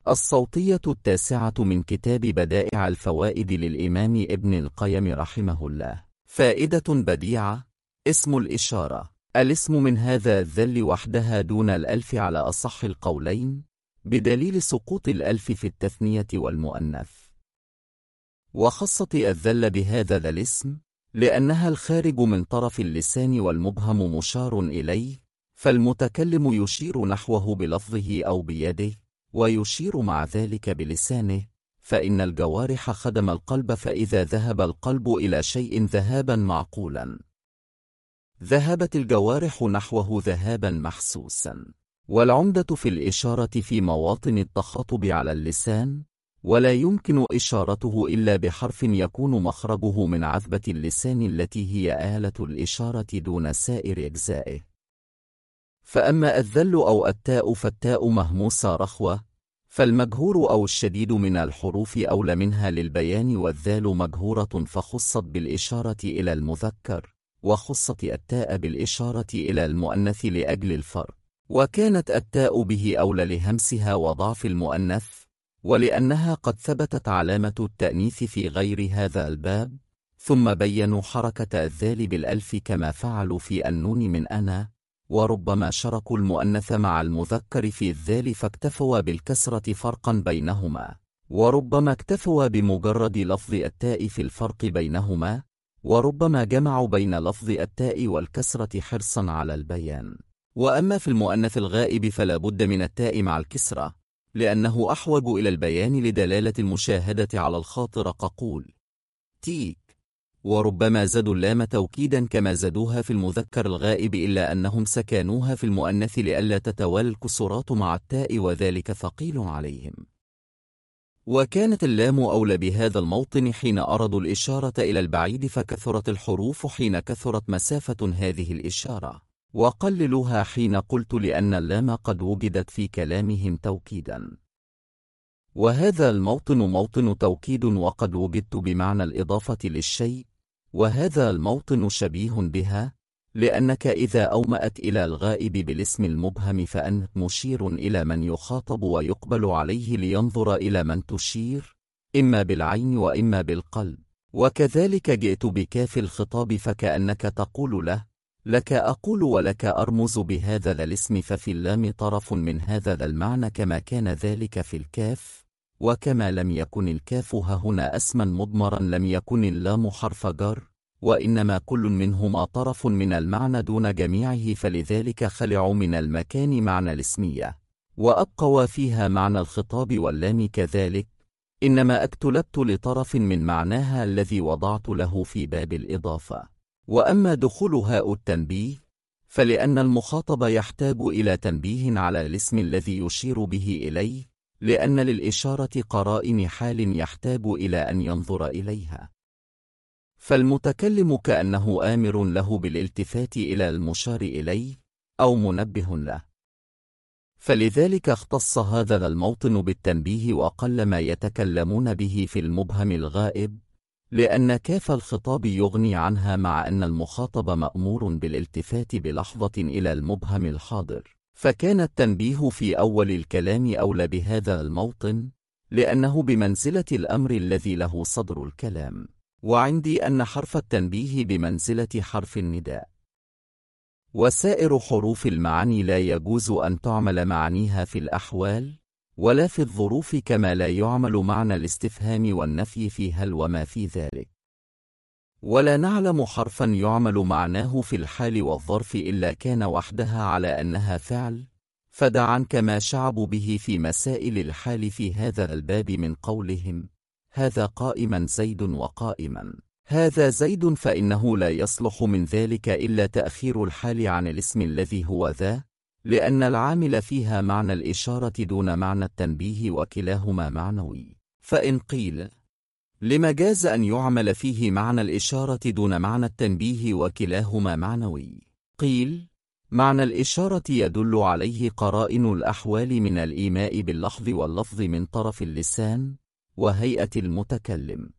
الصوتية 9 من كتاب بدائع الفوائد للإمام ابن القيم رحمه الله. فائدة بديعة. اسم الإشارة. الاسم من هذا الذل وحدها دون الألف على أصح القولين، بدليل سقوط الألف في التثنية والمؤنث. وخصت الذل بهذا الاسم لأنها الخارج من طرف اللسان والمبهم مشار إليه، فالمتكلم يشير نحوه بلفظه أو بيده، ويشير مع ذلك بلسانه، فإن الجوارح خدم القلب، فإذا ذهب القلب إلى شيء ذهابا معقولا ذهبت الجوارح نحوه ذهابا محسوسا. والعمدة في الإشارة في مواطن التخاطب على اللسان، ولا يمكن إشارته إلا بحرف يكون مخرجه من عذبة اللسان التي هي آلة الإشارة دون سائر أجزائه. فأما الذل أو التاء فالتاء مهموسة رخوة، فالمجهور أو الشديد من الحروف أولى منها للبيان، والذال مجهورة فخصت بالإشارة إلى المذكر، وخصت التاء بالإشارة إلى المؤنث لأجل الفرق، وكانت التاء به أولى لهمسها وضعف المؤنث، ولأنها قد ثبتت علامة التأنيث في غير هذا الباب. ثم بينوا حركة الذال بالألف كما فعلوا في النون من أنا، وربما شركوا المؤنث مع المذكر في الذال فاكتفوا بالكسرة فرقا بينهما، وربما اكتفوا بمجرد لفظ التاء في الفرق بينهما، وربما جمعوا بين لفظ التاء والكسرة حرصا على البيان. وأما في المؤنث الغائب فلا بد من التاء مع الكسرة، لأنه أحوج إلى البيان لدلالة المشاهدة على الخاطر كقول تيك. وربما زادوا اللام توكيدا كما زادوها في المذكر الغائب، إلا أنهم سكانوها في المؤنث لئلا تتوالى الكسرات مع التاء، وذلك ثقيل عليهم. وكانت اللام أولى بهذا الموطن حين أرادوا الإشارة إلى البعيد، فكثرت الحروف حين كثرت مسافة هذه الإشارة، وقللوها حين قلت لأن اللام قد وجدت في كلامهم توكيدا. وهذا الموطن موطن توكيد، وقد وجدت بمعنى الإضافة للشيء، وهذا الموطن شبيه بها، لأنك إذا أومأت إلى الغائب بالاسم المبهم فأنت مشير إلى من يخاطب ويقبل عليه لينظر إلى من تشير، إما بالعين وإما بالقلب. وكذلك جئت بكاف الخطاب فكأنك تقول له لك أقول ولك أرمز بهذا الاسم، ففي اللام طرف من هذا المعنى كما كان ذلك في الكاف. وكما لم يكن الكاف هنا اسما مضمرا لم يكن اللام حرف جر، وإنما كل منهما طرف من المعنى دون جميعه، فلذلك خلعوا من المكان معنى الاسمية، وأبقوا فيها معنى الخطاب، واللام كذلك، إنما اكتلبت لطرف من معناها الذي وضعت له في باب الإضافة. وأما دخول هاء التنبيه فلأن المخاطب يحتاج إلى تنبيه على الاسم الذي يشير به إليه، لأن للإشارة قرائن حال يحتاج إلى أن ينظر إليها، فالمتكلم كأنه آمر له بالالتفات إلى المشار إليه أو منبه له، فلذلك اختص هذا الموطن بالتنبيه، وقل ما يتكلمون به في المبهم الغائب، لأن كاف الخطاب يغني عنها، مع أن المخاطب مأمور بالالتفات بلحظة إلى المبهم الحاضر. فكان التنبيه في أول الكلام أولى بهذا الموطن، لأنه بمنزلة الأمر الذي له صدر الكلام، وعندي أن حرف التنبيه بمنزلة حرف النداء. وسائر حروف المعاني لا يجوز أن تعمل معانيها في الأحوال ولا في الظروف، كما لا يعمل معنى الاستفهام والنفي في هل وما في ذلك. ولا نعلم حرفا يعمل معناه في الحال والظرف إلا كان وحدها على أنها فعل، فدع عنك ما شعبوا به في مسائل الحال في هذا الباب من قولهم هذا قائما زيد وقائما هذا زيد، فإنه لا يصلح من ذلك إلا تأخير الحال عن الاسم الذي هو ذا، لأن العامل فيها معنى الإشارة دون معنى التنبيه، وكلاهما معنوي. فإن قيل لما جاز أن يعمل فيه معنى الإشارة دون معنى التنبيه وكلاهما معنوي؟ قيل معنى الإشارة يدل عليه قرائن الأحوال من الإيماء باللحظ واللفظ من طرف اللسان وهيئة المتكلم،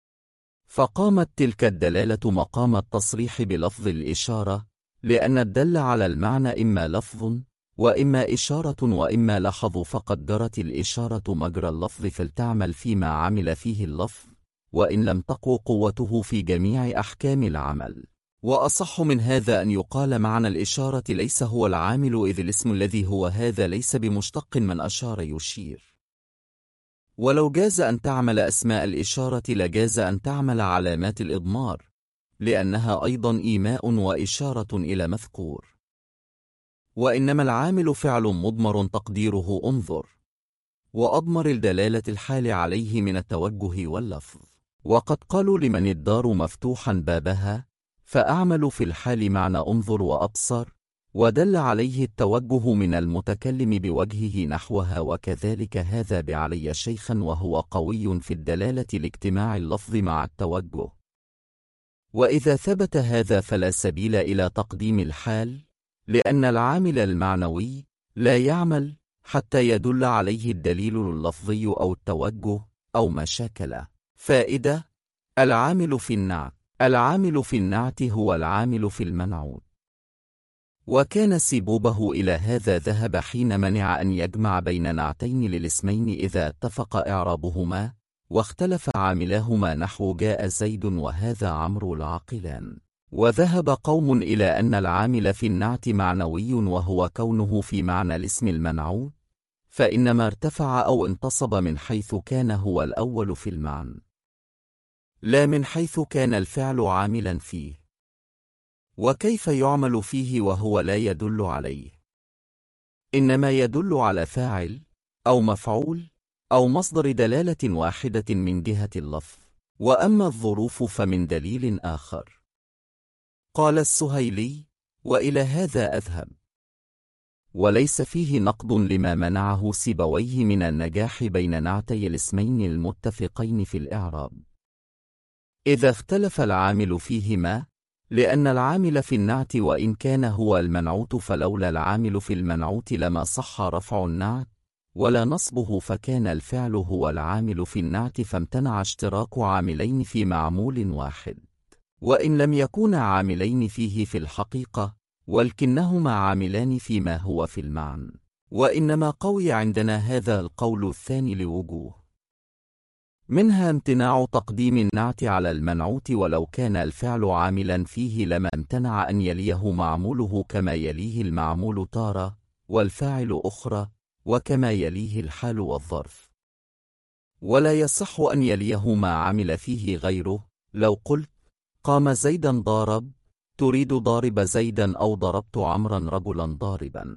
فقامت تلك الدلالة مقام التصريح بلفظ الإشارة، لأن الدل على المعنى إما لفظ وإما إشارة وإما لحظ، فقد جرت الإشارة مجرى اللفظ فلتعمل فيما عمل فيه اللفظ، وإن لم تقو قوته في جميع أحكام العمل. وأصح من هذا أن يقال معنى الإشارة ليس هو العامل، إذ الاسم الذي هو هذا ليس بمشتق من أشار يشير. ولو جاز أن تعمل أسماء الإشارة لجاز أن تعمل علامات الإضمار، لأنها أيضا إيماء وإشارة إلى مذكور. وإنما العامل فعل مضمر تقديره انظر، وأضمر الدلالة الحال عليه من التوجه واللفظ. وقد قالوا لمن الدار مفتوحا بابها، فأعمل في الحال معنى انظر وأبصر، ودل عليه التوجه من المتكلم بوجهه نحوها، وكذلك هذا بعلي شيخا، وهو قوي في الدلالة لاجتماع اللفظ مع التوجه. وإذا ثبت هذا فلا سبيل إلى تقديم الحال، لأن العامل المعنوي لا يعمل حتى يدل عليه الدليل اللفظي أو التوجه أو ما شاكل. فائدة: العامل في النعت. العامل في النعت هو العامل في المنعوت. وكان سبوبه إلى هذا ذهب حين منع أن يجمع بين نعتين للاسمين إذا اتفق إعرابهما واختلف عاملاهما، نحو جاء زيد وهذا عمرو العاقلان. وذهب قوم إلى أن العامل في النعت معنوي، وهو كونه في معنى الاسم المنعوت، فإنما ارتفع أو انتصب من حيث كان هو الأول في المعنى، لا من حيث كان الفعل عاملا فيه. وكيف يعمل فيه وهو لا يدل عليه؟ إنما يدل على فاعل أو مفعول أو مصدر دلالة واحدة من جهة اللفظ، وأما الظروف فمن دليل آخر. قال السهيلي: وإلى هذا أذهب. وليس فيه نقض لما منعه سيبويه من النجاح بين نعتي الاسمين المتفقين في الإعراب إذا اختلف العامل فيهما، لأن العامل في النعت وإن كان هو المنعوت، فلولا العامل في المنعوت لما صح رفع النعت ولا نصبه، فكان الفعل هو العامل في النعت، فامتنع اشتراك عاملين في معمول واحد، وإن لم يكونا عاملين فيه في الحقيقة، ولكنهما عاملان فيما هو في المعنى. وإنما قوي عندنا هذا القول الثاني لوجوه، منها امتناع تقديم النعت على المنعوت، ولو كان الفعل عاملا فيه لما امتنع أن يليه معموله، كما يليه المعمول تارة والفاعل أخرى، وكما يليه الحال والظرف. ولا يصح أن يليه ما عمل فيه غيره. لو قلت قام زيدا ضارب، تريد ضارب زيدا، أو ضربت عمرا رجلا ضاربا،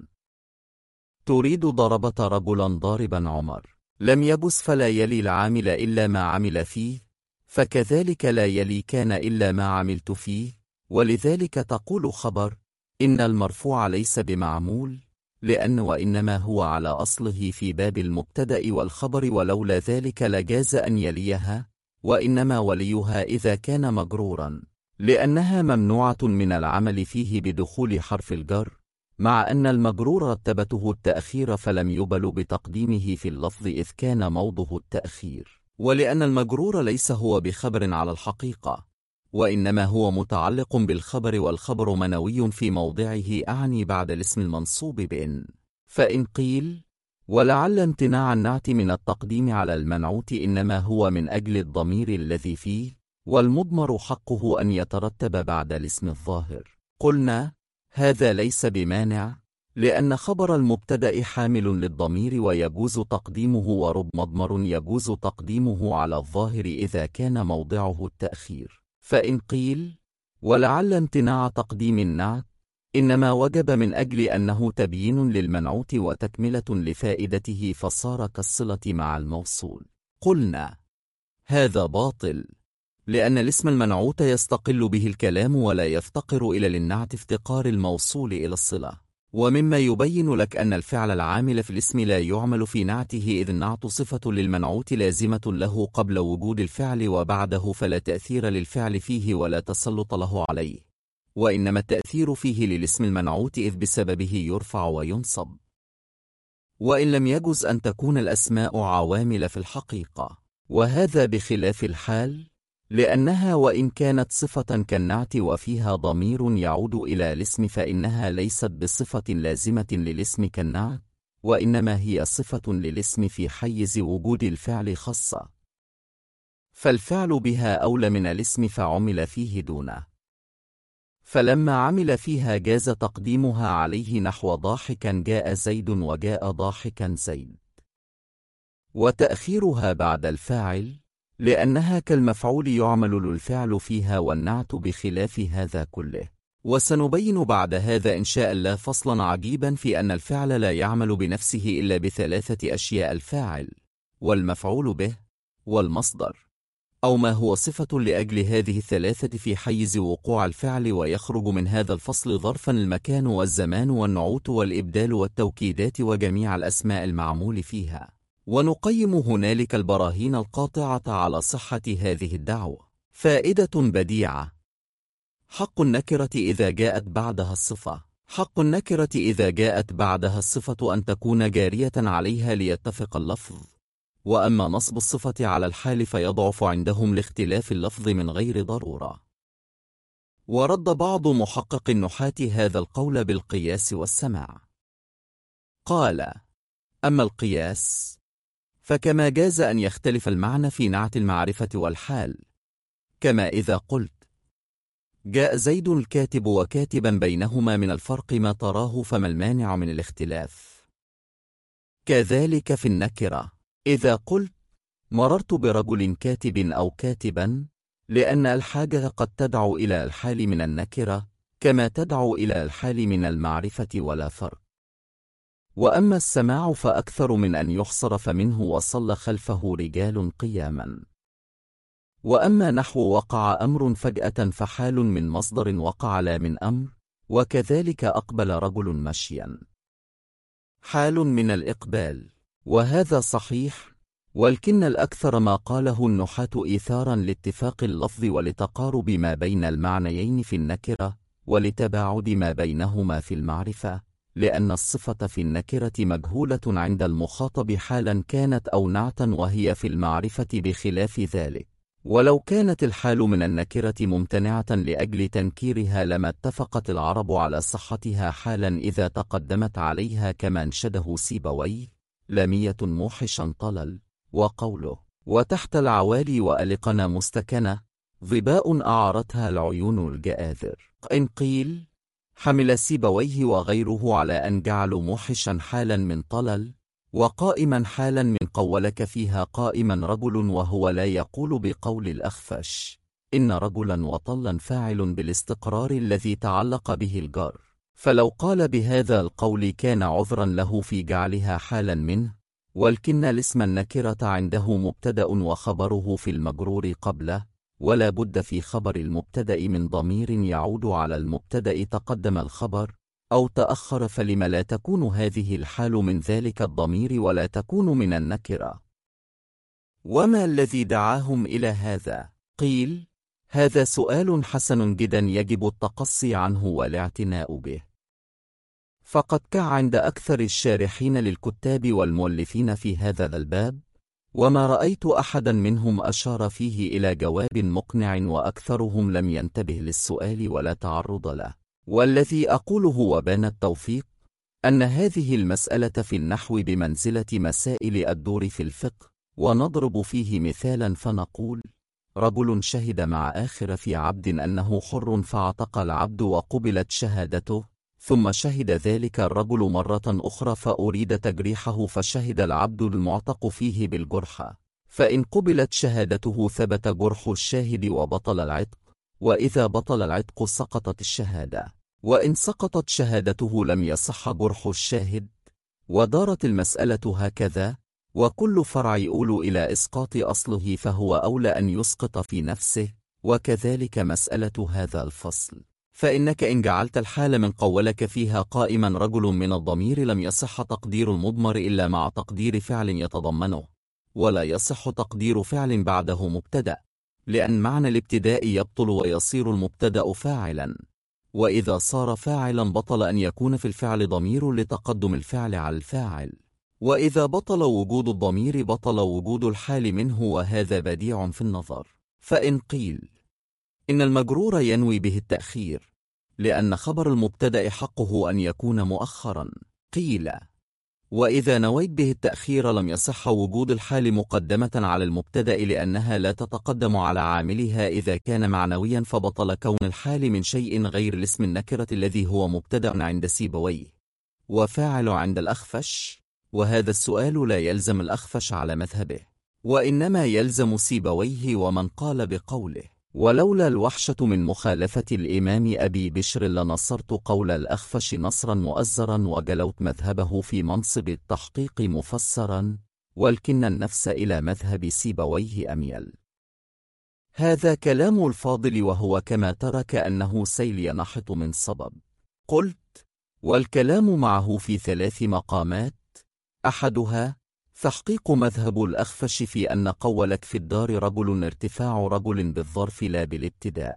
تريد ضربت رجلا ضاربا عمر، لم يبس فلا يلي العامل إلا ما عمل فيه، فكذلك لا يلي كان إلا ما عملت فيه. ولذلك تقول خبر إن المرفوع ليس بمعمول، لأن وإنما هو على أصله في باب المبتدأ والخبر، ولولا ذلك لجاز أن يليها، وإنما وليها إذا كان مجرورا، لأنها ممنوعة من العمل فيه بدخول حرف الجر، مع أن المجرور رتبته التأخير فلم يبل بتقديمه في اللفظ إذ كان موضه التأخير، ولأن المجرور ليس هو بخبر على الحقيقة، وإنما هو متعلق بالخبر، والخبر منوي في موضعه، أعني بعد الاسم المنصوب بإن. فإن قيل ولعل امتناع النعت من التقديم على المنعوت إنما هو من أجل الضمير الذي فيه، والمضمر حقه أن يترتب بعد الاسم الظاهر، قلنا هذا ليس بمانع، لأن خبر المبتدأ حامل للضمير ويجوز تقديمه، ورب مضمر يجوز تقديمه على الظاهر إذا كان موضعه التأخير. فإن قيل ولعل امتناع تقديم النعت إنما وجب من أجل أنه تبيين للمنعوت وتكملة لفائدته، فصار كالصلة مع الموصول، قلنا هذا باطل، لأن الاسم المنعوت يستقل به الكلام ولا يفتقر إلى للنعت افتقار الموصول إلى الصلة. ومما يبين لك أن الفعل العامل في الاسم لا يعمل في نعته، إذ النعت صفة للمنعوت لازمة له قبل وجود الفعل، وبعده فلا تأثير للفعل فيه ولا تسلط له عليه، وإنما التأثير فيه للاسم المنعوت، إذ بسببه يرفع وينصب. وإن لم يجز أن تكون الأسماء عوامل في الحقيقة، وهذا بخلاف الحال، لأنها وإن كانت صفة كالنعت وفيها ضمير يعود إلى الاسم فإنها ليست بصفة لازمة للاسم كالنعت، وإنما هي صفة للاسم في حيز وجود الفعل خاصة، فالفعل بها أولى من الاسم فعمل فيه دونه، فلما عمل فيها جاز تقديمها عليه نحو ضاحكا جاء زيد وجاء ضاحكا زيد، وتأخيرها بعد الفاعل لأنها كالمفعول يعمل الفعل فيها والنعت بخلاف هذا كله. وسنبين بعد هذا إن شاء الله فصلا عجيبا في أن الفعل لا يعمل بنفسه إلا بثلاثة أشياء: الفاعل والمفعول به والمصدر، أو ما هو صفة لأجل هذه الثلاثة في حيز وقوع الفعل، ويخرج من هذا الفصل ظرفا المكان والزمان والنعوت والإبدال والتوكيدات وجميع الأسماء المعمول فيها، ونقيم هنالك البراهين القاطعة على صحة هذه الدعوة. فائدة بديعة: حق النكرة إذا جاءت بعدها الصفة. حق النكرة إذا جاءت بعدها الصفة أن تكون جارية عليها ليتفق اللفظ، وأما نصب الصفة على الحال فيضعف عندهم لاختلاف اللفظ من غير ضرورة. ورد بعض محقق النحاة هذا القول بالقياس والسماع، قال: أما القياس فكما جاز أن يختلف المعنى في نعت المعرفة والحال، كما إذا قلت جاء زيد الكاتب وكاتبا بينهما من الفرق ما تراه فما المانع من الاختلاف، كذلك في النكرة إذا قلت مررت برجل كاتب أو كاتبا، لأن الحاجة قد تدعو إلى الحال من النكرة كما تدعو إلى الحال من المعرفة ولا فرق. وأما السماع فأكثر من أن يحصر فمنه وصل خلفه رجال قياما. وأما نحو وقع أمر فجأة فحال من مصدر وقع لا من أمر، وكذلك أقبل رجل مشيا حال من الإقبال، وهذا صحيح، ولكن الأكثر ما قاله النحاة إيثارا لاتفاق اللفظ ولتقارب ما بين المعنيين في النكرة ولتباعد ما بينهما في المعرفة، لأن الصفة في النكرة مجهولة عند المخاطب حالا كانت أو نعتا، وهي في المعرفة بخلاف ذلك. ولو كانت الحال من النكرة ممتنعة لأجل تنكيرها لما اتفقت العرب على صحتها حالا إذا تقدمت عليها، كما انشده سيبويه: لامية موحشا طلل، وقوله وتحت العوالي وألقنا مستكنة، ظباء أعارتها العيون الجآذر. إن قيل حمل سيبويه وغيره على أن جعلوا موحشا حالا من طلل، وقائما حالا من قولك فيها قائما رجل، وهو لا يقول بقول الأخفش إن رجلا وطلا فاعل بالاستقرار الذي تعلق به الجار، فلو قال بهذا القول كان عذرا له في جعلها حالا منه، ولكن الاسم النكرة عنده مبتدأ وخبره في المجرور قبله، ولا بد في خبر المبتدأ من ضمير يعود على المبتدأ تقدم الخبر أو تأخر، فلم لا تكون هذه الحال من ذلك الضمير ولا تكون من النكرة؟ وما الذي دعاهم إلى هذا؟ قيل هذا سؤال حسن جدا يجب التقصي عنه والاعتناء به، فقد كان عند أكثر الشارحين للكتاب والمؤلفين في هذا الباب، وما رأيت أحدا منهم أشار فيه إلى جواب مقنع، وأكثرهم لم ينتبه للسؤال ولا تعرض له. والذي أقوله وبان التوفيق أن هذه المسألة في النحو بمنزلة مسائل الدور في الفقه، ونضرب فيه مثالا فنقول رجل شهد مع آخر في عبد أنه حر فاعتق العبد وقبلت شهادته، ثم شهد ذلك الرجل مرة أخرى فأريد تجريحه فشهد العبد المعتق فيه بالجرح، فإن قبلت شهادته ثبت جرح الشاهد وبطل العتق، وإذا بطل العتق سقطت الشهادة، وإن سقطت شهادته لم يصح جرح الشاهد. ودارت المسألة هكذا، وكل فرع يؤول إلى إسقاط أصله فهو أولى أن يسقط في نفسه، وكذلك مسألة هذا الفصل، فإنك إن جعلت الحال من قولك فيها قائما رجل من الضمير لم يصح تقدير المضمر إلا مع تقدير فعل يتضمنه، ولا يصح تقدير فعل بعده مبتدأ، لأن معنى الابتداء يبطل ويصير المبتدأ فاعلا، وإذا صار فاعلا بطل أن يكون في الفعل ضمير لتقدم الفعل على الفاعل، وإذا بطل وجود الضمير بطل وجود الحال منه، وهذا بديع في النظر. فإن قيل إن المجرور ينوي به التأخير لأن خبر المبتدأ حقه أن يكون مؤخرا، قيل وإذا نويت به التأخير لم يصح وجود الحال مقدمة على المبتدأ لأنها لا تتقدم على عاملها إذا كان معنويا، فبطل كون الحال من شيء غير الاسم النكرة الذي هو مبتدأ عند سيبويه وفاعل عند الأخفش. وهذا السؤال لا يلزم الأخفش على مذهبه، وإنما يلزم سيبويه ومن قال بقوله ولولا الوحشة من مخالفة الإمام أبي بشر لنصرت قول الأخفش نصرا مؤزرا وجلوت مذهبه في منصب التحقيق مفسرا، ولكن النفس إلى مذهب سيبويه أميل. هذا كلام الفاضل، وهو كما ترى كأنه سيل ينحط من صبب. قلت والكلام معه في 3 مقامات، أحدها تحقيق مذهب الأخفش في أن قولك في الدار رجل ارتفاع رجل بالظرف لا بالابتداء،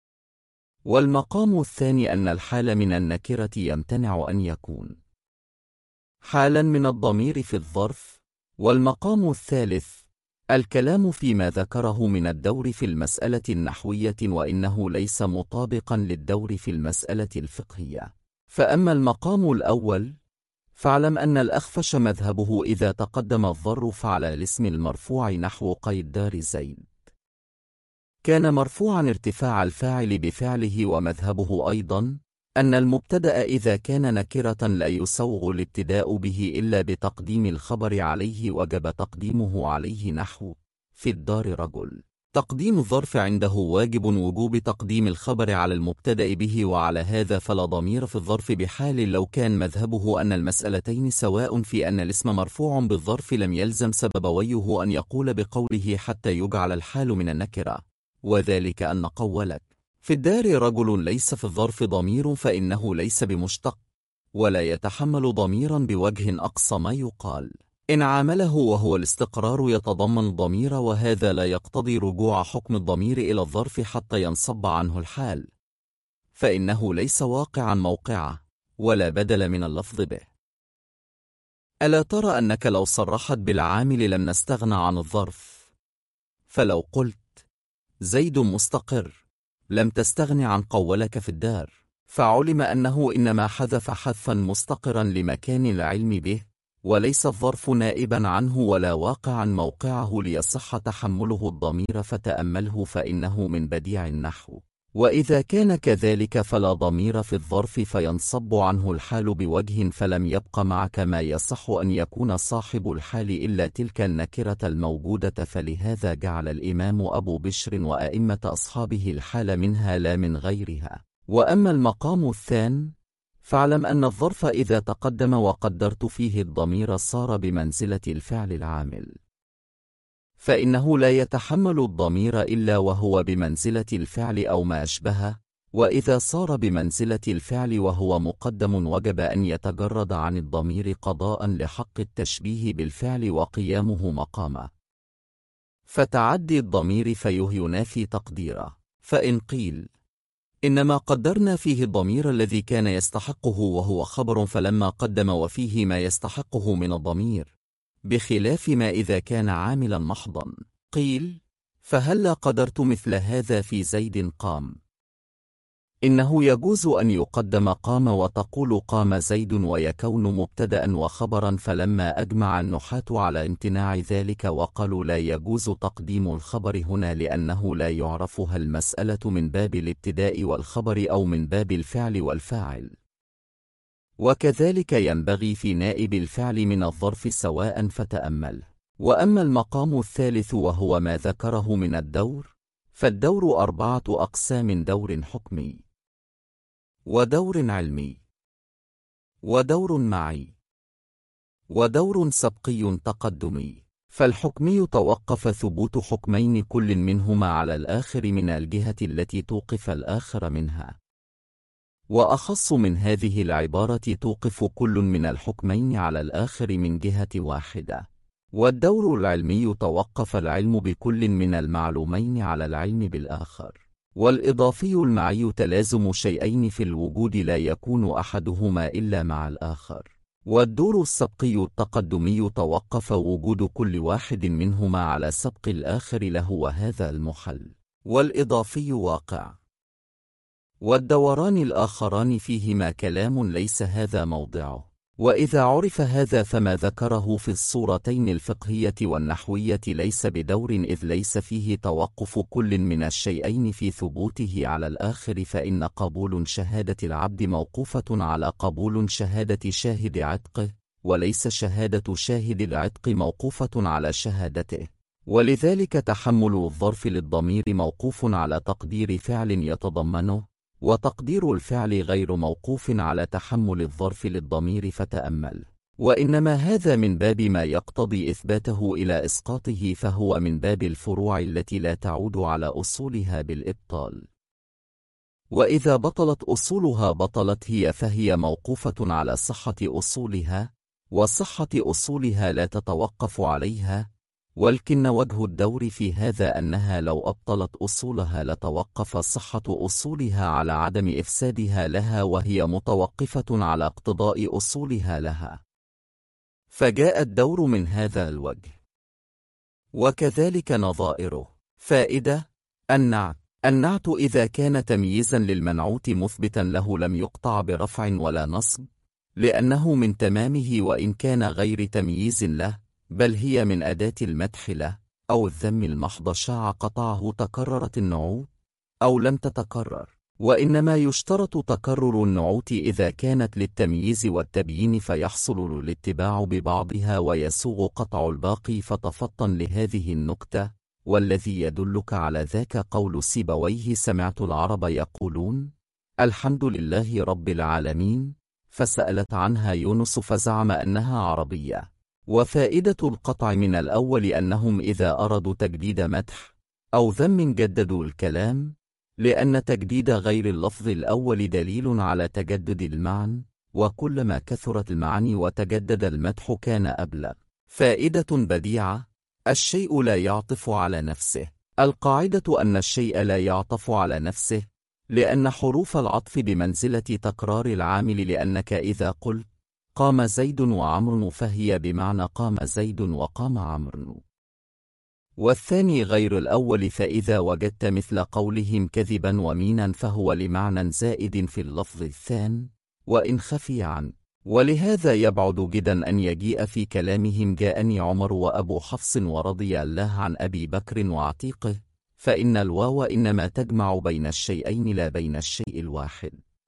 والمقام الثاني أن الحال من النكرة يمتنع أن يكون حالا من الضمير في الظرف، والمقام الثالث الكلام فيما ذكره من الدور في المسألة النحوية وإنه ليس مطابقا للدور في المسألة الفقهية. فأما المقام الأول فاعلم أن الأخفش مذهبه إذا تقدم الظرف على الاسم المرفوع نحو قيد دار زيد كان مرفوعا ارتفاع الفاعل بفعله، ومذهبه أيضا أن المبتدأ إذا كان نكرة لا يسوغ الابتداء به إلا بتقديم الخبر عليه وجب تقديمه عليه نحو في الدار رجل. تقديم الظرف عنده واجب وجوب تقديم الخبر على المبتدأ به، وعلى هذا فلا ضمير في الظرف بحال لو كان مذهبه أن المسألتين سواء في أن الاسم مرفوع بالظرف لم يلزم سببويه أن يقول بقوله حتى يجعل الحال من النكرة، وذلك أن قولك في الدار رجل ليس في الظرف ضمير فإنه ليس بمشتق ولا يتحمل ضميرا بوجه أقصى ما يقال إن عامله وهو الاستقرار يتضمن الضمير، وهذا لا يقتضي رجوع حكم الضمير إلى الظرف حتى ينصب عنه الحال، فإنه ليس واقعا موقعه ولا بدل من اللفظ به. ألا ترى أنك لو صرحت بالعامل لم نستغنى عن الظرف، فلو قلت زيد مستقر لم تستغن عن قولك في الدار، فعلم أنه إنما حذف حذفا مستقرا لمكان العلم به، وليس الظرف نائبا عنه ولا واقعا موقعه ليصح تحمله الضمير، فتأمله فإنه من بديع النحو. وإذا كان كذلك فلا ضمير في الظرف فينصب عنه الحال بوجه، فلم يبق معك ما يصح أن يكون صاحب الحال إلا تلك النكرة الموجودة، فلهذا جعل الإمام أبو بشر وأئمة أصحابه الحال منها لا من غيرها. وأما المقام الثاني فاعلم أن الظرف إذا تقدم وقدرت فيه الضمير صار بمنزلة الفعل العامل، فإنه لا يتحمل الضمير إلا وهو بمنزلة الفعل أو ما أشبهه، وإذا صار بمنزلة الفعل وهو مقدم وجب أن يتجرد عن الضمير قضاء لحق التشبيه بالفعل وقيامه مقامه، فتعدي الضمير فيه ينافي تقديره. فإن قيل إنما قدرنا فيه الضمير الذي كان يستحقه وهو خبر، فلما قدم وفيه ما يستحقه من الضمير بخلاف ما إذا كان عاملا محضا، قيل فهلا قدرت مثل هذا في زيد قام؟ إنه يجوز أن يقدم قام وتقول قام زيد ويكون مبتدأ وخبرا، فلما أجمع النحاة على امتناع ذلك وقالوا لا يجوز تقديم الخبر هنا لأنه لا يعرفها المسألة من باب الابتداء والخبر أو من باب الفعل والفاعل، وكذلك ينبغي في نائب الفعل من الظرف سواء، فتأمل. وأما المقام الثالث وهو ما ذكره من الدور، فالدور 4 أقسام: دور حكمي، ودور علمي، ودور معي، ودور سبقي تقدمي. فالحكمي توقف ثبوت حكمين كل منهما على الآخر من الجهة التي توقف الآخر منها، وأخص من هذه العبارة توقف كل من الحكمين على الآخر من جهة واحدة. والدور العلمي توقف العلم بكل من المعلومين على العلم بالآخر. والإضافي المعي تلازم شيئين في الوجود لا يكون أحدهما إلا مع الآخر. والدور السبقي التقدمي توقف وجود كل واحد منهما على سبق الآخر له، وهذا المحل والإضافي واقع، والدوران الآخران فيهما كلام ليس هذا موضعه. وإذا عرف هذا فما ذكره في الصورتين الفقهية والنحوية ليس بدور، إذ ليس فيه توقف كل من الشيئين في ثبوته على الآخر، فإن قبول شهادة العبد موقوفة على قبول شهادة شاهد عتقه، وليس شهادة شاهد العتق موقوفة على شهادته. ولذلك تحمل الظرف للضمير موقوف على تقدير فعل يتضمنه، وتقدير الفعل غير موقوف على تحمل الظرف للضمير. فتأمل. وإنما هذا من باب ما يقتضي إثباته إلى إسقاطه، فهو من باب الفروع التي لا تعود على أصولها بالإبطال. وإذا بطلت أصولها بطلت هي، فهي موقوفة على صحة أصولها، وصحة أصولها لا تتوقف عليها. ولكن وجه الدور في هذا أنها لو أبطلت أصولها لتوقف صحة أصولها على عدم إفسادها لها، وهي متوقفة على اقتضاء أصولها لها، فجاء الدور من هذا الوجه. وكذلك نظائره. فائدة: النعت إذا كان تمييزا للمنعوت مثبتا له لم يقطع برفع ولا نصب، لأنه من تمامه، وإن كان غير تمييز له، بل هي من أداة المدح له أو الذم المحض، شاع قطعه تكررت النعوت أو لم تتكرر. وإنما يشترط تكرر النعوت إذا كانت للتمييز والتبيين، فيحصل الاتباع ببعضها ويسوغ قطع الباقي. فتفطن لهذه النكتة. والذي يدلك على ذاك قول سيبويه: سمعت العرب يقولون الحمد لله رب العالمين، فسألت عنها يونس فزعم أنها عربية. وفائدة القطع من الأول أنهم إذا أرادوا تجديد مدح أو ذم جددوا الكلام، لأن تجديد غير اللفظ الأول دليل على تجدد المعنى، وكلما كثرت المعاني وتجدد المدح كان أبلغ. فائدة بديعة: الشيء لا يعطف على نفسه. القاعدة أن الشيء لا يعطف على نفسه، لأن حروف العطف بمنزلة تكرار العامل، لأنك إذا قلت قام زيد وعمر فهي بمعنى قام زيد وقام عمرو. والثاني غير الأول، فإذا وجدت مثل قولهم كذبا ومينا فهو لمعنى زائد في اللفظ الثاني وإن خفي عنه. ولهذا يبعد جدا أن يجيء في كلامهم جاءني عمر وأبو حفص ورضي الله عن أبي بكر وعتيقه، فإن الواو إنما تجمع بين الشيئين لا بين الشيء الواحد.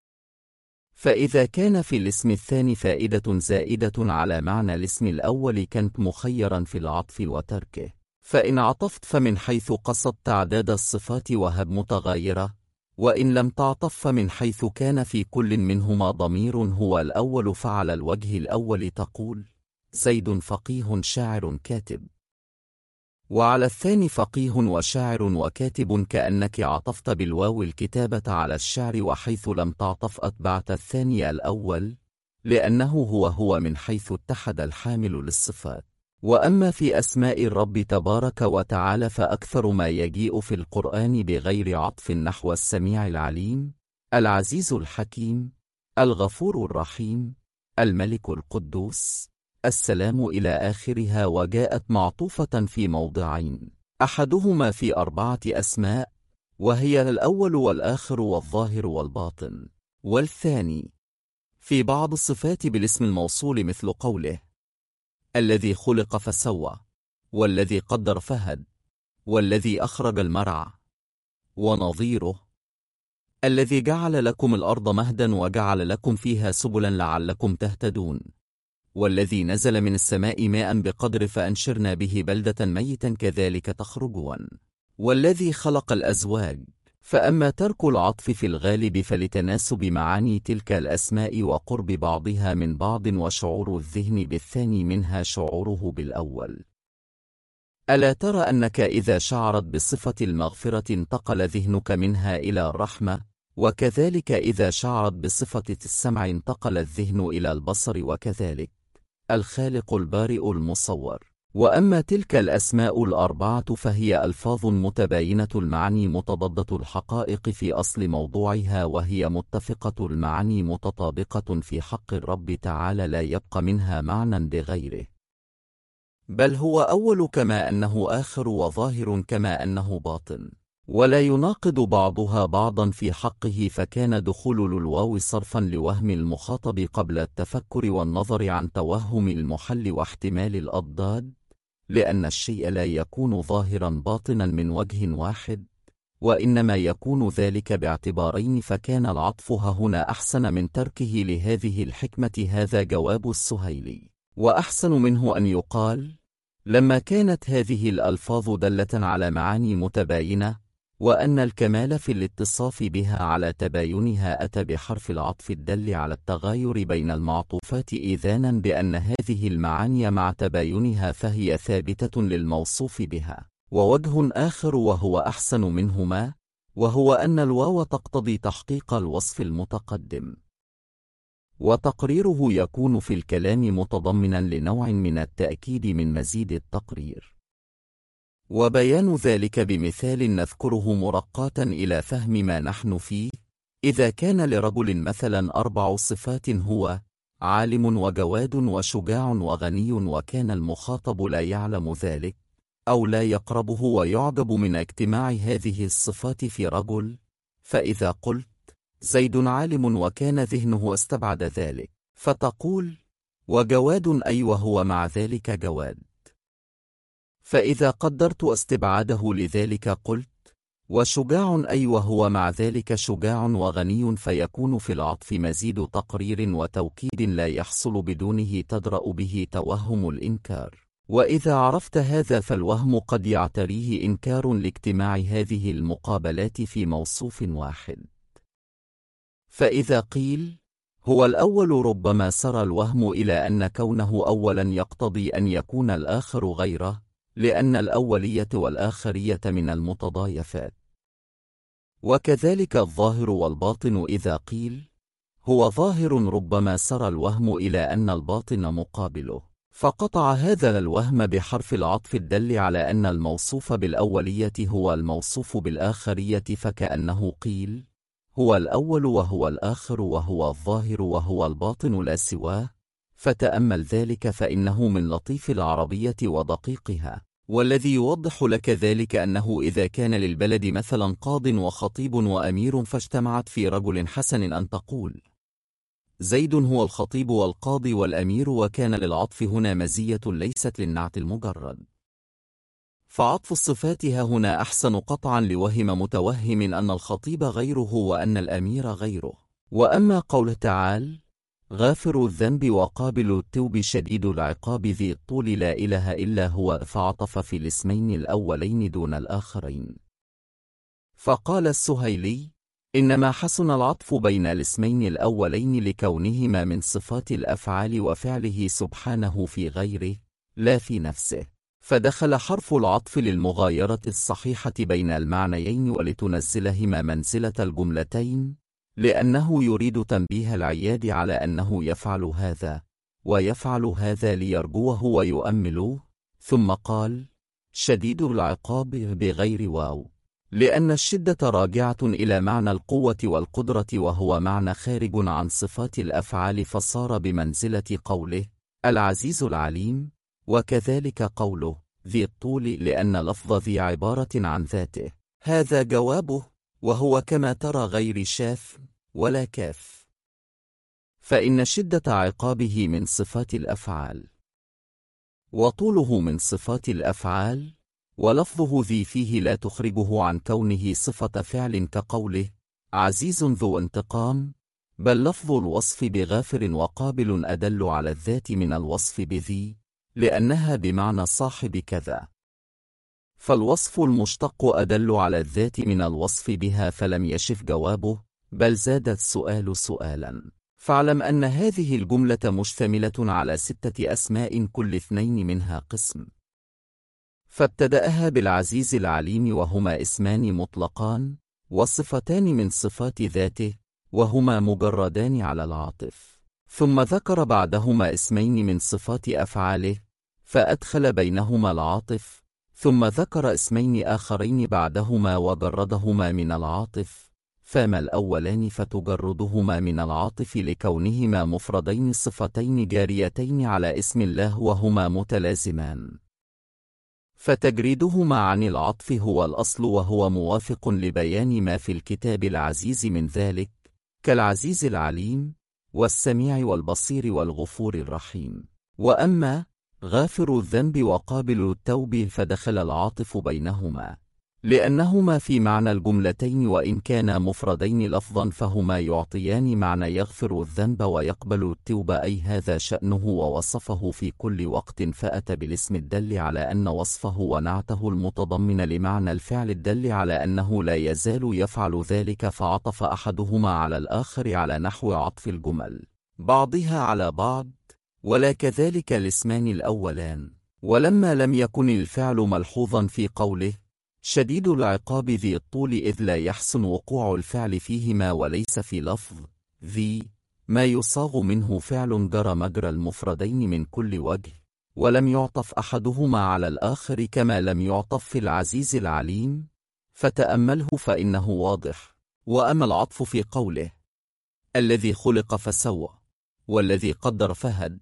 فإذا كان في الاسم الثاني فائدة زائدة على معنى الاسم الأول كنت مخيرا في العطف وتركه، فإن عطفت فمن حيث قصدت تعداد الصفات وهب متغايرة، وإن لم تعطف فمن حيث كان في كل منهما ضمير هو الأول، فعلى الوجه الأول تقول زيد فقيه شاعر كاتب، وعلى الثاني فقيه وشاعر وكاتب، كأنك عطفت بالواو الكتابة على الشعر، وحيث لم تعطف أتبعت الثاني الأول، لأنه هو من حيث اتحد الحامل للصفات. وأما في أسماء الرب تبارك وتعالى فأكثر ما يجيء في القرآن بغير عطف نحو السميع العليم، العزيز الحكيم، الغفور الرحيم، الملك القدوس، السلام إلى آخرها، وجاءت معطوفة في موضعين: أحدهما في 4 أسماء، وهي الأول والآخر والظاهر والباطن، والثاني في بعض الصفات بالاسم الموصول، مثل قوله الذي خلق فسوى، والذي قدر فهد، والذي أخرج المرعى، ونظيره الذي جعل لكم الأرض مهدا وجعل لكم فيها سبلا لعلكم تهتدون، والذي نزل من السماء ماء بقدر فأنشرنا به بلدة ميتا كذلك تخرجون، والذي خلق الأزواج. فأما ترك العطف في الغالب فلتناسب معاني تلك الأسماء وقرب بعضها من بعض، وشعور الذهن بالثاني منها شعوره بالأول. ألا ترى أنك إذا شعرت بصفة المغفرة انتقل ذهنك منها إلى الرحمة، وكذلك إذا شعرت بصفة السمع انتقل الذهن إلى البصر، وكذلك الخالق البارئ المصور. وأما تلك الأسماء الأربعة فهي ألفاظ متباينة المعاني متضادة الحقائق في أصل موضوعها، وهي متفقة المعاني متطابقة في حق الرب تعالى، لا يبقى منها معنى لغيره، بل هو أول كما أنه آخر، وظاهر كما أنه باطن، ولا يناقض بعضها بعضا في حقه. فكان دخول الواو صرفا لوهم المخاطب قبل التفكر والنظر عن توهم المحل واحتمال الأضداد، لأن الشيء لا يكون ظاهرا باطنا من وجه واحد، وإنما يكون ذلك باعتبارين، فكان العطف هنا أحسن من تركه لهذه الحكمة. هذا جواب السهيلي. وأحسن منه أن يقال: لما كانت هذه الألفاظ دالة على معاني متباينة، وأن الكمال في الاتصاف بها على تباينها، أتى بحرف العطف الدل على التغاير بين المعطوفات، إذانا بأن هذه المعاني مع تباينها فهي ثابتة للموصوف بها. ووجه آخر وهو أحسن منهما، وهو أن الواو تقتضي تحقيق الوصف المتقدم، وتقريره يكون في الكلام متضمنا لنوع من التأكيد من مزيد التقرير، وبيان ذلك بمثال نذكره مرقاة إلى فهم ما نحن فيه. إذا كان لرجل مثلا 4 صفات: هو عالم وجواد وشجاع وغني، وكان المخاطب لا يعلم ذلك أو لا يقربه ويعجب من اجتماع هذه الصفات في رجل، فإذا قلت زيد عالم وكان ذهنه استبعد ذلك، فتقول وجواد أي وهو مع ذلك جواد. فإذا قدرت استبعاده لذلك قلت وشجاع أي وهو مع ذلك شجاع وغني، فيكون في العطف مزيد تقرير وتوكيد لا يحصل بدونه تدرأ به توهم الإنكار. وإذا عرفت هذا فالوهم قد يعتريه إنكار لاجتماع هذه المقابلات في موصوف واحد. فإذا قيل هو الأول، ربما سرى الوهم إلى أن كونه أولا يقتضي أن يكون الآخر غيره، لأن الأولية والآخرية من المتضايفات. وكذلك الظاهر والباطن. إذا قيل هو ظاهر، ربما سرى الوهم إلى أن الباطن مقابله، فقطع هذا الوهم بحرف العطف الدل على أن الموصوف بالأولية هو الموصوف بالآخرية، فكأنه قيل هو الأول وهو الآخر وهو الظاهر وهو الباطن لا سواه. فتأمل ذلك، فإنه من لطيف العربية ودقيقها. والذي يوضح لك ذلك أنه إذا كان للبلد مثلا قاض وخطيب وأمير فاجتمعت في رجل حسن، أن تقول زيد هو الخطيب والقاضي والأمير، وكان للعطف هنا مزية ليست للنعت المجرد، فعطف الصفات هنا أحسن قطعا لوهم متوهم أن الخطيب غيره وأن الأمير غيره. وأما قول تعالى غافر الذنب وقابل التوب شديد العقاب ذي الطول لا إله إلا هو، فعطف في الاسمين الأولين دون الآخرين. فقال السهيلي إنما حسن العطف بين الاسمين الأولين لكونهما من صفات الأفعال وفعله سبحانه في غيره لا في نفسه، فدخل حرف العطف للمغايرة الصحيحة بين المعنيين ولتنزلهما منزلة الجملتين، لأنه يريد تنبيه العياد على أنه يفعل هذا ويفعل هذا ليرجوه ويؤملوه. ثم قال شديد العقاب بغير واو، لأن الشدة راجعة إلى معنى القوة والقدرة، وهو معنى خارج عن صفات الأفعال، فصار بمنزلة قوله العزيز العليم. وكذلك قوله ذي الطول، لأن لفظ ذي عبارة عن ذاته. هذا جوابه، وهو كما ترى غير شاف ولا كاف، فإن شدة عقابه من صفات الأفعال، وطوله من صفات الأفعال، ولفظه ذي فيه لا تخرجه عن كونه صفة فعل كقوله عزيز ذو انتقام، بل لفظ الوصف بغافر وقابل أدل على الذات من الوصف بذي، لأنها بمعنى صاحب كذا، فالوصف المشتق أدل على الذات من الوصف بها. فلم يشف جوابه، بل زاد السؤال سؤالا. فاعلم أن هذه الجملة مشتملة على 6 أسماء، كل 2 منها قسم، فابتدأها بالعزيز العليم، وهما اسمان مطلقان وصفتان من صفات ذاته، وهما مجردان على العاطف، ثم ذكر بعدهما اسمين من صفات أفعاله، فأدخل بينهما العاطف، ثم ذكر اسمين آخرين بعدهما وجردهما من العاطف، فما الأولان فتجردهما من العاطف لكونهما مفردين صفتين جاريتين على اسم الله وهما متلازمان، فتجريدهما عن العطف هو الأصل، وهو موافق لبيان ما في الكتاب العزيز من ذلك، كالعزيز العليم والسميع والبصير والغفور الرحيم. وأما غافر الذنب وقابل التوب فدخل العاطف بينهما، لأنهما في معنى الجملتين وإن كانا مفردين لفظا فهما يعطيان معنى يغفر الذنب ويقبل التوب، أي هذا شأنه ووصفه في كل وقت، فأتى بالاسم الدل على أن وصفه ونعته المتضمن لمعنى الفعل الدل على أنه لا يزال يفعل ذلك، فعطف أحدهما على الآخر على نحو عطف الجمل بعضها على بعض، ولا كذلك الاسمان الأولان. ولما لم يكن الفعل ملحوظا في قوله شديد العقاب ذي الطول، إذ لا يحسن وقوع الفعل فيهما، وليس في لفظ ذي ما يصاغ منه فعل جرى مجرى المفردين من كل وجه، ولم يعطف أحدهما على الآخر كما لم يعطف في العزيز العليم، فتأمله فإنه واضح. وأما العطف في قوله الذي خلق فسوى والذي قدر فهد،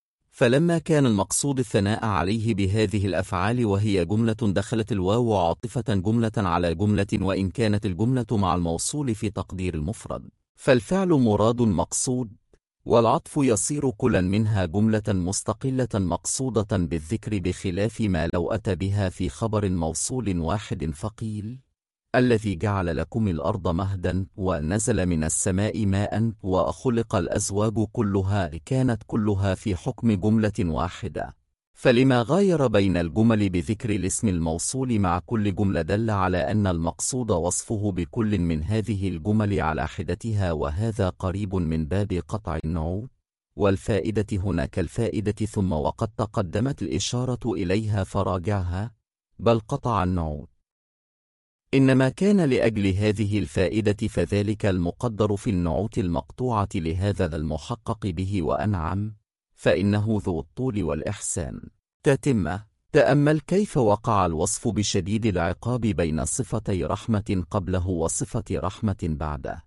فلما كان المقصود الثناء عليه بهذه الأفعال وهي جملة دخلت الواو عاطفة جملة على جملة، وإن كانت الجملة مع الموصول في تقدير المفرد، فالفعل مراد مقصود، والعطف يصير كلا منها جملة مستقلة مقصودة بالذكر، بخلاف ما لو أتى بها في خبر موصول واحد فقيل الذي جعل لكم الأرض مهدا ونزل من السماء ماء وخلق الأزواج كلها، كانت كلها في حكم جملة واحدة، فلما غاير بين الجمل بذكر الاسم الموصول مع كل جملة دل على أن المقصود وصفه بكل من هذه الجمل على حدتها، وهذا قريب من باب قطع النعوت، والفائدة هنا كالفائدة ثم وقد تقدمت الإشارة إليها فراجعها، بل قطع النعوت إنما كان لأجل هذه الفائدة، فذلك المقدر في النعوت المقطوعة لهذا المحقق به، وأنعم فإنه ذو الطول والإحسان. تتمة. تأمل كيف وقع الوصف بشديد العقاب بين صفتي رحمة قبله وصفة رحمة بعده،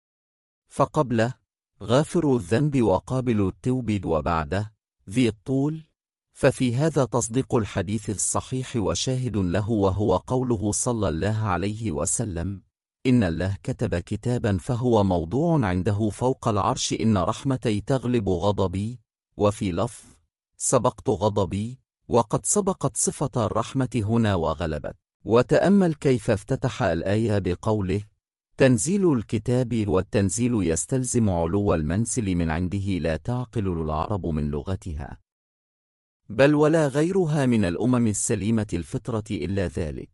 فقبله غافر الذنب وقابل التوب، وبعده ذي الطول، ففي هذا تصديق الحديث الصحيح وشاهد له، وهو قوله صلى الله عليه وسلم إن الله كتب كتابا فهو موضوع عنده فوق العرش إن رحمتي تغلب غضبي، وفي لفظ سبقت غضبي، وقد سبقت صفة الرحمة هنا وغلبت. وتأمل كيف افتتح الآية بقوله تنزيل الكتاب، والتنزيل يستلزم علو المنزل من عنده، لا تعقل العرب من لغتها بل ولا غيرها من الأمم السليمة الفطرة إلا ذلك،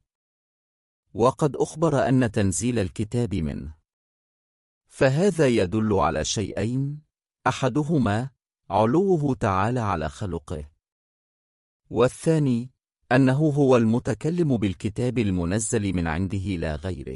وقد أخبر أن تنزيل الكتاب منه، فهذا يدل على شيئين، أحدهما علوه تعالى على خلقه، والثاني أنه هو المتكلم بالكتاب المنزل من عنده لا غيره،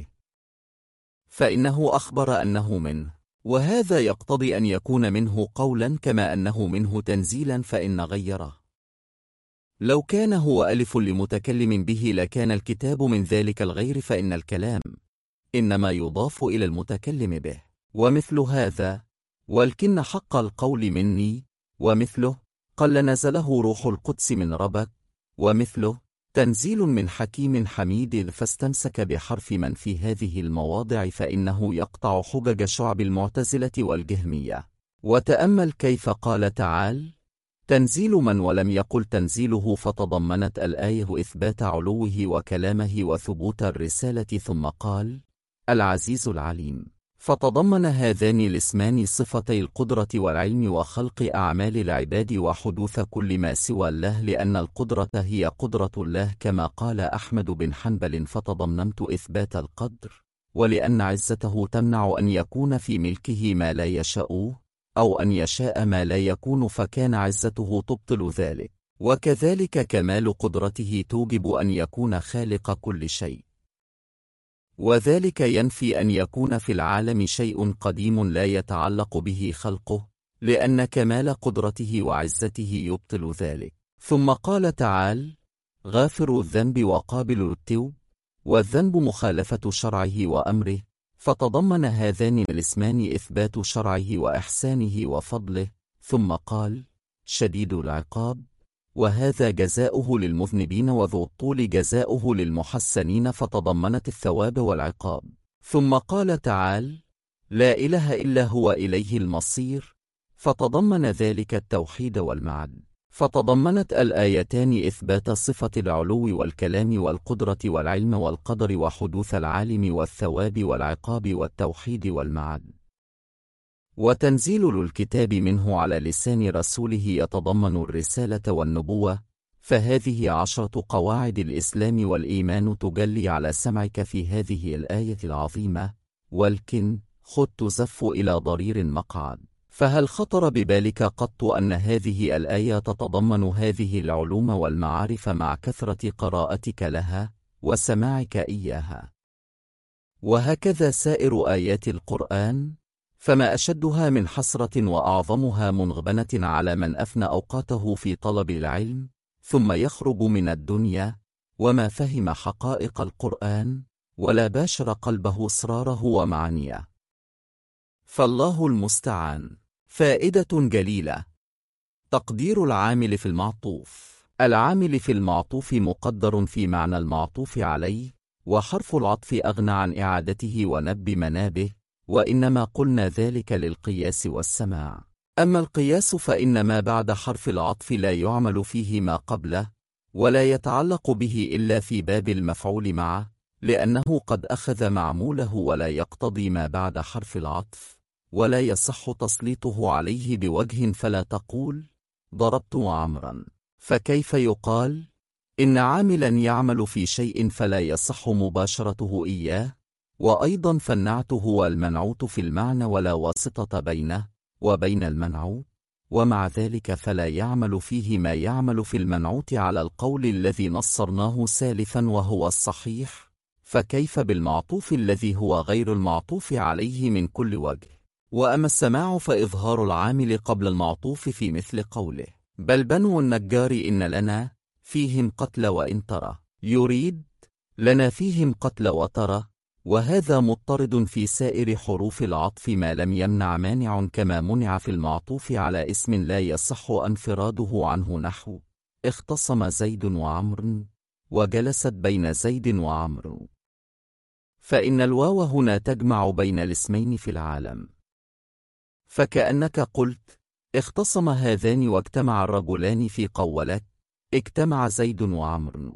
فإنه أخبر أنه منه، وهذا يقتضي أن يكون منه قولا كما أنه منه تنزيلا، فإن غيره لو كان هو ألف لمتكلم به لكان الكتاب من ذلك الغير، فإن الكلام إنما يضاف إلى المتكلم به، ومثل هذا ولكن حق القول مني، ومثله قل نزله روح القدس من ربك، ومثله تنزيل من حكيم حميد، فاستمسك بحرف من في هذه المواضع فإنه يقطع حجج شعب المعتزلة والجهمية. وتأمل كيف قال تعالى تنزيل من ولم يقل تنزيله، فتضمنت الآية إثبات علوه وكلامه وثبوت الرسالة، ثم قال العزيز العليم، فتضمن هذان الاسمان صفتي القدرة والعلم وخلق أعمال العباد وحدوث كل ما سوى الله، لأن القدرة هي قدرة الله كما قال أحمد بن حنبل فتضمنت إثبات القدر، ولأن عزته تمنع أن يكون في ملكه ما لا يشاء أو أن يشاء ما لا يكون، فكان عزته تبطل ذلك، وكذلك كمال قدرته توجب أن يكون خالق كل شيء، وذلك ينفي أن يكون في العالم شيء قديم لا يتعلق به خلقه، لأن كمال قدرته وعزته يبطل ذلك. ثم قال تعالى: غافر الذنب وقابل التوب، والذنب مخالفة شرعه وأمره، فتضمن هذان الاسمان إثبات شرعه وإحسانه وفضله. ثم قال: شديد العقاب، وهذا جزاؤه للمذنبين، وذو الطول جزاؤه للمحسنين، فتضمنت الثواب والعقاب. ثم قال تعالى: لا إله إلا هو إليه المصير، فتضمن ذلك التوحيد والمعد. فتضمنت الآيتان إثبات صفة العلو والكلام والقدرة والعلم والقدر وحدوث العالم والثواب والعقاب والتوحيد والمعد. وتنزيل الكتاب منه على لسان رسوله يتضمن الرسالة والنبوة. فهذه 10 قواعد الإسلام والإيمان تجلي على سمعك في هذه الآية العظيمة. ولكن خذ تزف إلى ضرير مقعد، فهل خطر ببالك قط أن هذه الآية تتضمن هذه العلوم والمعارف مع كثرة قراءتك لها وسماعك إياها؟ وهكذا سائر آيات القرآن، فما أشدها من حسرة وأعظمها منغبنة على من أفنى أوقاته في طلب العلم ثم يخرج من الدنيا وما فهم حقائق القرآن ولا باشر قلبه أسراره ومعانيه. فالله المستعان. فائدة جليلة: تقدير العامل في المعطوف. العامل في المعطوف مقدر في معنى المعطوف عليه، وحرف العطف أغنى عن إعادته ونب منابه، وإنما قلنا ذلك للقياس والسماع. أما القياس فإن ما بعد حرف العطف لا يعمل فيه ما قبله، ولا يتعلق به إلا في باب المفعول معه، لأنه قد أخذ معموله، ولا يقتضي ما بعد حرف العطف، ولا يصح تسليطه عليه بوجه. فلا تقول ضربت عمرا، فكيف يقال إن عاملا يعمل في شيء فلا يصح مباشرته إياه؟ وأيضا فالنعت هو المنعوت في المعنى، ولا واسطة بينه وبين المنعوت، ومع ذلك فلا يعمل فيه ما يعمل في المنعوت على القول الذي نصرناه سالفا وهو الصحيح، فكيف بالمعطوف الذي هو غير المعطوف عليه من كل وجه؟ وأما السماع فإظهار العامل قبل المعطوف في مثل قوله: بل بنو النجار إن لنا فيهم قتل وإن ترى، يريد لنا فيهم قتل وترى، وهذا مضطرد في سائر حروف العطف ما لم يمنع مانع، كما منع في المعطوف على اسم لا يصح انفراده عنه، نحو اختصم زيد وعمر، وجلست بين زيد وعمر، فإن الواو هنا تجمع بين الاسمين في العالم، فكأنك قلت اختصم هذان واجتمع الرجلان في قولك اجتمع زيد وعمر.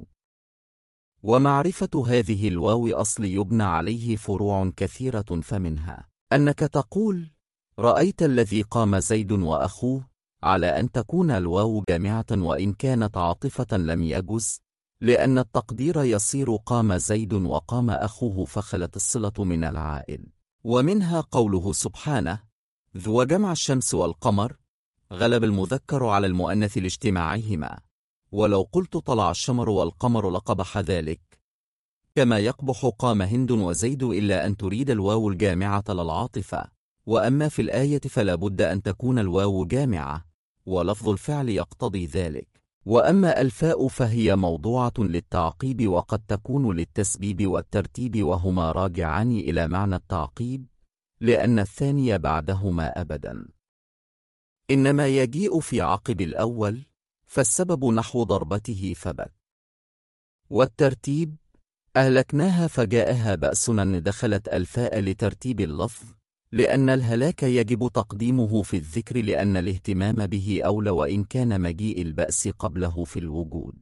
ومعرفة هذه الواو أصل يبنى عليه فروع كثيرة، فمنها أنك تقول رأيت الذي قام زيد وأخوه، على أن تكون الواو جامعة وإن كانت عاطفة لم يجز، لأن التقدير يصير قام زيد وقام أخوه، فخلت الصلة من العائل. ومنها قوله سبحانه: ذو جمع الشمس والقمر، غلب المذكر على المؤنث لاجتماعهما، ولو قلت طلع الشمر والقمر لقبح ذلك، كما يقبح قام هند وزيد، إلا أن تريد الواو الجامعة للعاطفة. وأما في الآية فلا بد أن تكون الواو جامعة، ولفظ الفعل يقتضي ذلك. وأما الفاء فهي موضوعة للتعقيب، وقد تكون للتسبيب والترتيب، وهما راجعان إلى معنى التعقيب، لأن الثاني بعدهما أبدا إنما يجيء في عقب الأول، فالسبب نحو ضربته فبت. والترتيب أهلكناها فجاءها بأسنا، إن دخلت الفاء لترتيب اللفظ، لأن الهلاك يجب تقديمه في الذكر، لأن الاهتمام به أولى، وإن كان مجيء البأس قبله في الوجود.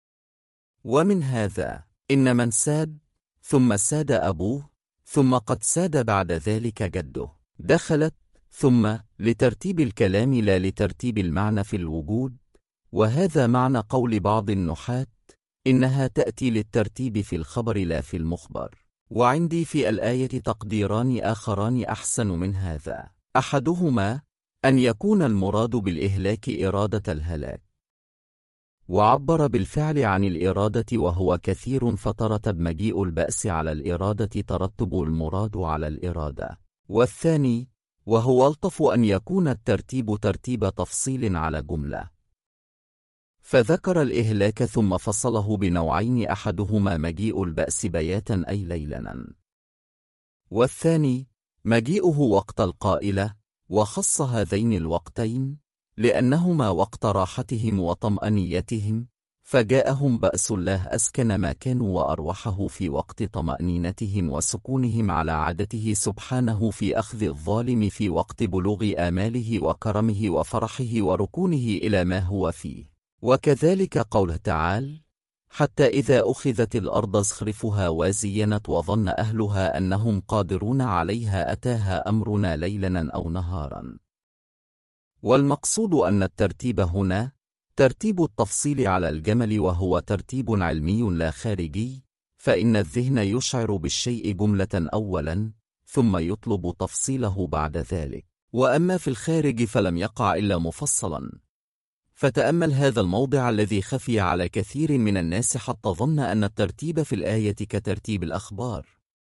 ومن هذا إن من ساد ثم ساد أبوه ثم قد ساد بعد ذلك جده، دخلت ثم لترتيب الكلام لا لترتيب المعنى في الوجود. وهذا معنى قول بعض النحاة إنها تأتي للترتيب في الخبر لا في المخبر. وعندي في الآية تقديران آخران أحسن من هذا: أحدهما أن يكون المراد بالإهلاك إرادة الهلاك، وعبر بالفعل عن الإرادة وهو كثير، فترتب مجيء البأس على الإرادة ترتب المراد على الإرادة. والثاني وهو ألطف أن يكون الترتيب ترتيب تفصيل على جملة، فذكر الإهلاك ثم فصله بنوعين، أحدهما مجيء البأس بياتا أي ليلا، والثاني مجيئه وقت القائلة، وخص هذين الوقتين لأنهما وقت راحتهم وطمأنيتهم، فجاءهم بأس الله أسكن ما كانوا وأروحه في وقت طمأنينتهم وسكونهم على عادته سبحانه في أخذ الظالم في وقت بلوغ آماله وكرمه وفرحه وركونه إلى ما هو فيه. وكذلك قوله تعالى: حتى إذا أخذت الأرض زخرفها وزينت وظن أهلها أنهم قادرون عليها أتاها أمرنا ليلا أو نهارا. والمقصود أن الترتيب هنا ترتيب التفصيل على الجمل، وهو ترتيب علمي لا خارجي، فإن الذهن يشعر بالشيء جملة أولا ثم يطلب تفصيله بعد ذلك، وأما في الخارج فلم يقع إلا مفصلا. فتأمل هذا الموضع الذي خفي على كثير من الناس حتى ظن أن الترتيب في الآية كترتيب الأخبار،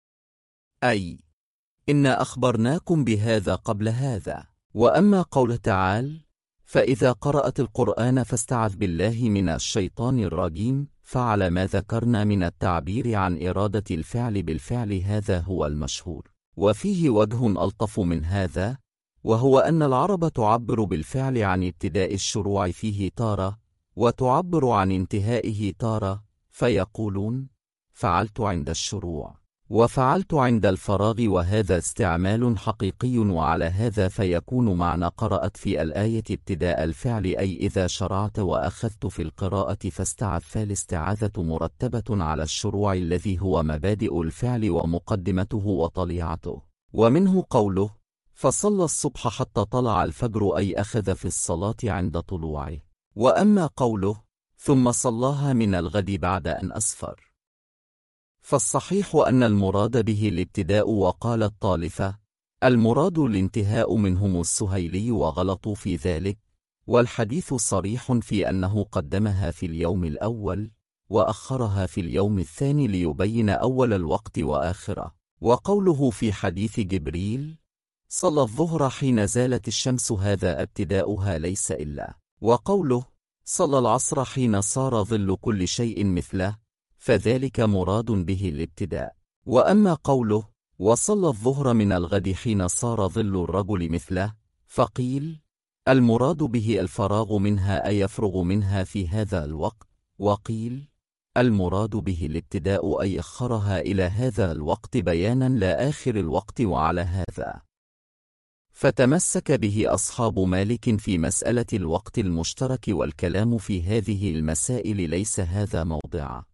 أي إنا أخبرناكم بهذا قبل هذا. وأما قوله تعالى: فإذا قرأت القرآن فاستعذ بالله من الشيطان الرجيم، فعلى ما ذكرنا من التعبير عن إرادة الفعل بالفعل هذا هو المشهور، وفيه وجه ألطف من هذا، وهو أن العرب تعبر بالفعل عن ابتداء الشروع فيه تارة، وتعبر عن انتهائه تارة، فيقولون فعلت عند الشروع وفعلت عند الفراغ، وهذا استعمال حقيقي. وعلى هذا فيكون معنى قرأت في الآية ابتداء الفعل، أي إذا شرعت وأخذت في القراءة فاستعذ، فالاستعاذة مرتبة على الشروع الذي هو مبادئ الفعل ومقدمته وطليعته. ومنه قوله: فصلى الصبح حتى طلع الفجر، أي أخذ في الصلاة عند طلوعه. وأما قوله: ثم صلاها من الغد بعد أن أسفر، فالصحيح أن المراد به الابتداء. وقال الطالفة: المراد الانتهاء منهم السهيلي، وغلطوا في ذلك، والحديث صريح في أنه قدمها في اليوم الأول وأخرها في اليوم الثاني ليبين أول الوقت وآخره. وقوله في حديث جبريل: صلى الظهر حين زالت الشمس، هذا ابتداؤها ليس إلا. وقوله: صلى العصر حين صار ظل كل شيء مثله، فذلك مراد به الابتداء. وأما قوله: وصلى الظهر من الغد حين صار ظل الرجل مثله، فقيل المراد به الفراغ منها، أي يفرغ منها في هذا الوقت. وقيل المراد به الابتداء، أي أخرها إلى هذا الوقت بيانا لا آخر الوقت. وعلى هذا فتمسك به أصحاب مالك في مسألة الوقت المشترك، والكلام في هذه المسائل ليس هذا موضعه.